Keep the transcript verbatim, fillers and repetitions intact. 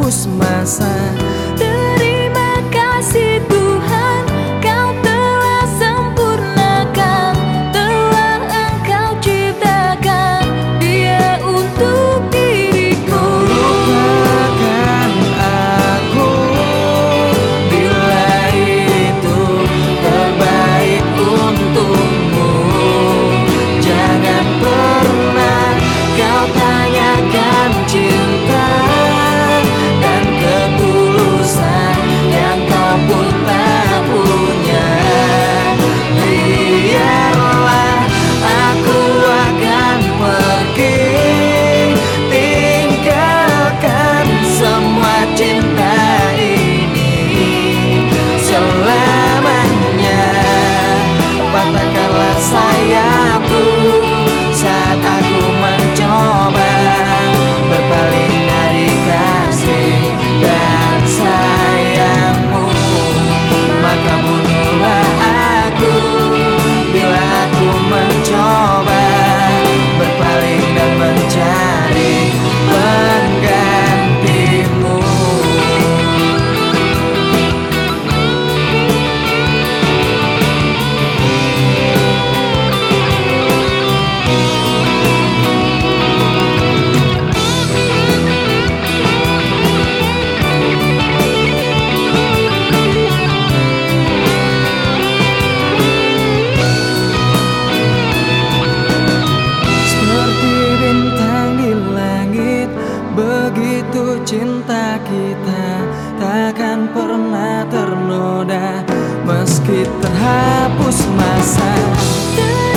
terhapus masa. Terima kasih Tuhan, Kau telah sempurnakan, telah Engkau ciptakan Dia untuk diriku. Lupakan aku bila itu terbaik untukmu. Jangan pernah kau tanyakan cinta dan ketulusan yang kau pun tak punya. Biarlah aku akan pergi, tinggalkan semua cinta ini selamanya. Patahkanlah sayapku saat aku mencoba berpaling dari kasih dan sayangmu. Maka bunuhlah aku bila aku mencoba berpaling dan mencari penggantimu. Seperti bintang di langit, begitu cinta kita takkan pernah ternoda meski terhapus masa.